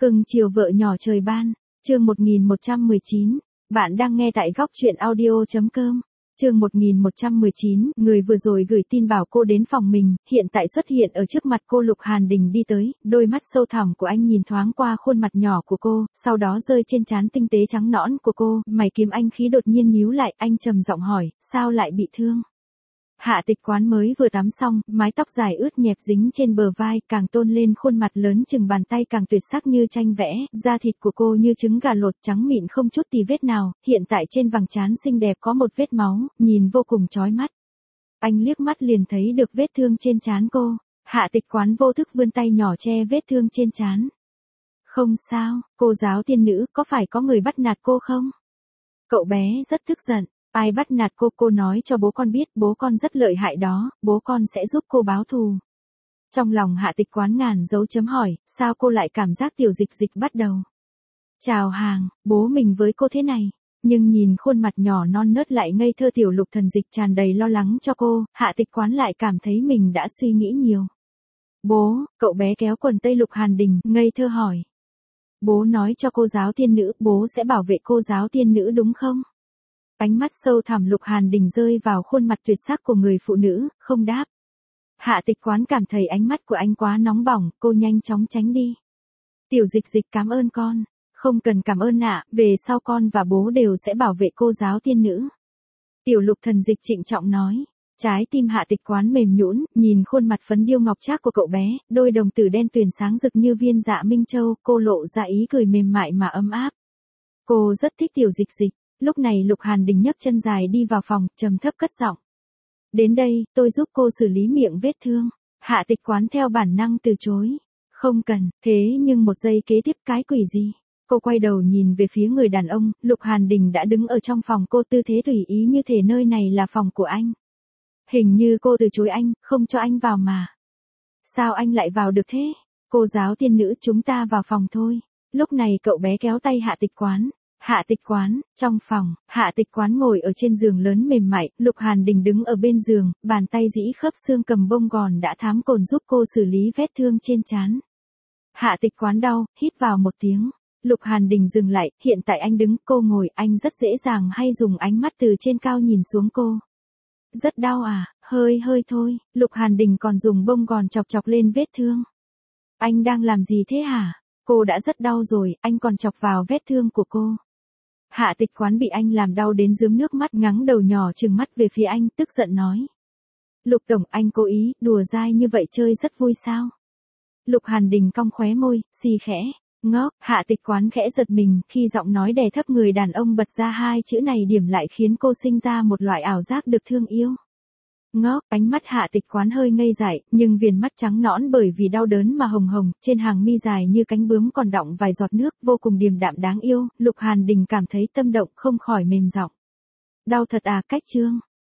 Cưng chiều vợ nhỏ trời ban, chương 1119, bạn đang nghe tại góc truyện audio.com. Chương 1119, người vừa rồi gửi tin bảo cô đến phòng mình, hiện tại xuất hiện ở trước mặt cô. Lục Hàn Đình đi tới, đôi mắt sâu thẳm của anh nhìn thoáng qua khuôn mặt nhỏ của cô, sau đó rơi trên trán tinh tế trắng nõn của cô, mày kiếm anh khí đột nhiên nhíu lại, anh trầm giọng hỏi, sao lại bị thương? Hạ Tịch Quán mới vừa tắm xong, mái tóc dài ướt nhẹp dính trên bờ vai, càng tôn lên khuôn mặt lớn chừng bàn tay càng tuyệt sắc như tranh vẽ, da thịt của cô như trứng gà lột trắng mịn không chút tì vết nào, hiện tại trên vầng trán xinh đẹp có một vết máu, nhìn vô cùng chói mắt. Anh liếc mắt liền thấy được vết thương trên trán cô, Hạ Tịch Quán vô thức vươn tay nhỏ che vết thương trên trán. Không sao, cô giáo tiên nữ, có phải có người bắt nạt cô không? Cậu bé rất tức giận. Ai bắt nạt cô nói cho bố con biết, bố con rất lợi hại đó, bố con sẽ giúp cô báo thù. Trong lòng Hạ Tịch Quán ngàn dấu chấm hỏi, sao cô lại cảm giác Tiểu Dịch Dịch bắt đầu chào hàng, bố mình với cô thế này. Nhưng nhìn khuôn mặt nhỏ non nớt lại ngây thơ Tiểu Lục Thần Dịch tràn đầy lo lắng cho cô, Hạ Tịch Quán lại cảm thấy mình đã suy nghĩ nhiều. Bố, cậu bé kéo quần tây Lục Hàn Đình, ngây thơ hỏi. Bố nói cho cô giáo tiên nữ, bố sẽ bảo vệ cô giáo tiên nữ đúng không? Ánh mắt sâu thẳm Lục Hàn Đình rơi vào khuôn mặt tuyệt sắc của người phụ nữ, không đáp. Hạ Tịch Quán cảm thấy ánh mắt của anh quá nóng bỏng, cô nhanh chóng tránh đi. Tiểu Dịch Dịch cảm ơn con. Không cần cảm ơn ạ, về sau con và bố đều sẽ bảo vệ cô giáo tiên nữ. Tiểu Lục Thần Dịch trịnh trọng nói. Trái tim Hạ Tịch Quán mềm nhũn, nhìn khuôn mặt phấn điêu ngọc trác của cậu bé, đôi đồng tử đen tuyền sáng rực như viên dạ minh châu, cô lộ ra ý cười mềm mại mà ấm áp. Cô rất thích Tiểu Dịch Dịch. Lúc này Lục Hàn Đình nhấc chân dài đi vào phòng, trầm thấp cất giọng. Đến đây, tôi giúp cô xử lý miệng vết thương. Hạ Tịch Quán theo bản năng từ chối. Không cần, thế nhưng một giây kế tiếp cái quỷ gì? Cô quay đầu nhìn về phía người đàn ông, Lục Hàn Đình đã đứng ở trong phòng cô tư thế tùy ý như thể nơi này là phòng của anh. Hình như cô từ chối anh, không cho anh vào mà. Sao anh lại vào được thế? Cô giáo tiên nữ chúng ta vào phòng thôi. Lúc này cậu bé kéo tay Hạ Tịch Quán. Hạ Tịch Quán, trong phòng, Hạ Tịch Quán ngồi ở trên giường lớn mềm mại, Lục Hàn Đình đứng ở bên giường, bàn tay dĩ khớp xương cầm bông gòn đã thám cồn giúp cô xử lý vết thương trên trán. Hạ Tịch Quán đau, hít vào một tiếng. Lục Hàn Đình dừng lại, hiện tại anh đứng, cô ngồi, anh rất dễ dàng hay dùng ánh mắt từ trên cao nhìn xuống cô. Rất đau à, hơi thôi, Lục Hàn Đình còn dùng bông gòn chọc chọc lên vết thương. Anh đang làm gì thế hả? Cô đã rất đau rồi, anh còn chọc vào vết thương của cô. Hạ Tịch Quán bị anh làm đau đến rướm nước mắt, ngắng đầu nhỏ trừng mắt về phía anh, tức giận nói. Lục tổng, anh cố ý, đùa dai như vậy chơi rất vui sao? Lục Hàn Đình cong khóe môi, xì khẽ. Ngốc, Hạ Tịch Quán khẽ giật mình, khi giọng nói đè thấp người đàn ông bật ra hai chữ này điểm lại khiến cô sinh ra một loại ảo giác được thương yêu. Ngốc, ánh mắt Hạ Tịch Quán hơi ngây dại, nhưng viền mắt trắng nõn bởi vì đau đớn mà hồng hồng, trên hàng mi dài như cánh bướm còn đọng vài giọt nước, vô cùng điềm đạm đáng yêu, Lục Hàn Đình cảm thấy tâm động không khỏi mềm giọng. Đau thật à, cách trương.